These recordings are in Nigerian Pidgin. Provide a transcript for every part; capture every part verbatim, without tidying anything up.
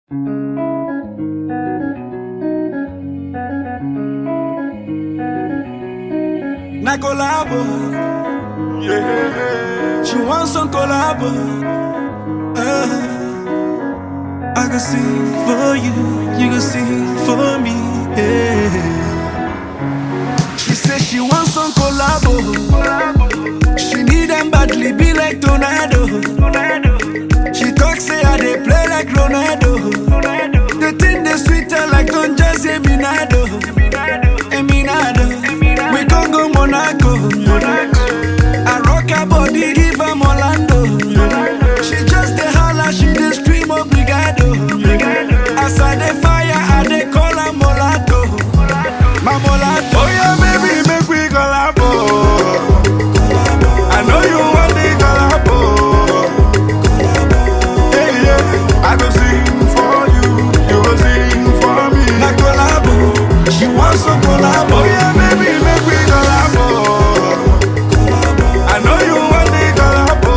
Na collabo, yeah. She wants some collabo. Uh, I can sing for you, you can sing for me. Yeah. She says she wants some collabo. She need them badly, be like tornado. She talks say I dey play like Ronaldo. The thing they sweeter like Don Jazzy Minado. Eminado. We gon' go Monaco. I rock her body, give her Orlando. She just dey holla, she dey scream obrigado. As I dey fire, I dey call her Molato. My Molato. Oh yeah, baby, make we collabo. I know you want the collabo. Hey yeah, I go sing for you, you go sing for me. Na collabo, she wants some collabo. Oh yeah, baby, make we collabo. I know you want the collabo.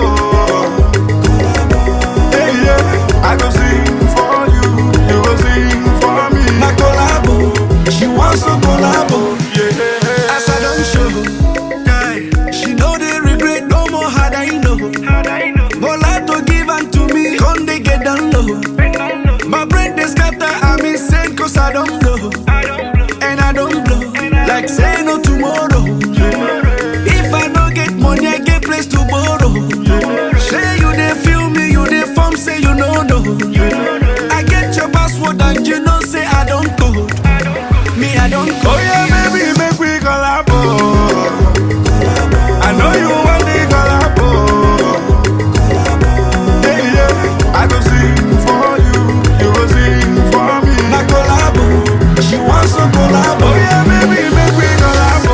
Hey yeah, I go sing for you, you go sing for me. Na collabo, she wants some collabo. Yeah. As I don't show, guy, she know they regret no more. How I know? Molato give am to me, come they get down low. My brain they scatter, I'm insane cause I don't blow. And I don't blow, like say no tomorrow. If I don't get money, I get place to borrow. Say you they feel me, you they form, say you know no. I get your password and you know say I don't code. Me I don't code. Oh yeah, baby, make we collabo. I know you want the collabo. Hey yeah, I go sing for you, you go sing for me. Na collabo, she wants some collabo. Oh yeah, baby, make we collabo.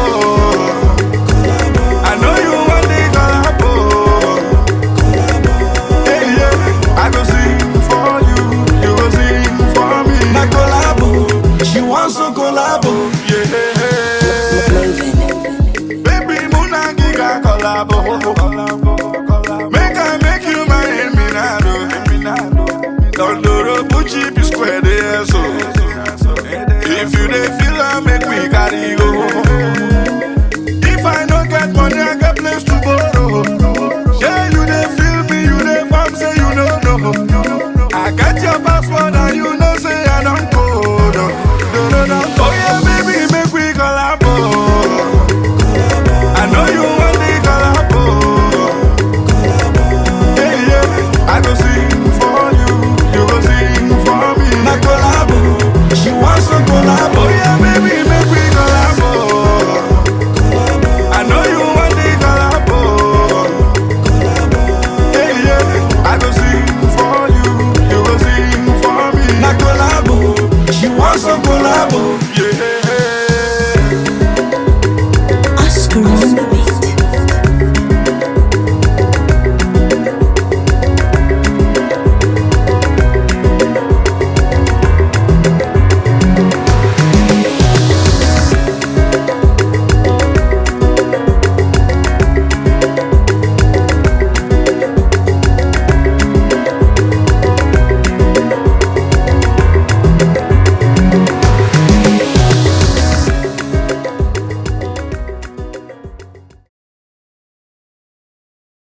I know you want the collabo. Hey yeah, I go sing for you, you go sing for me. Na collabo, she wants some collabo. Yeah. Baby, Muna Giga collabo.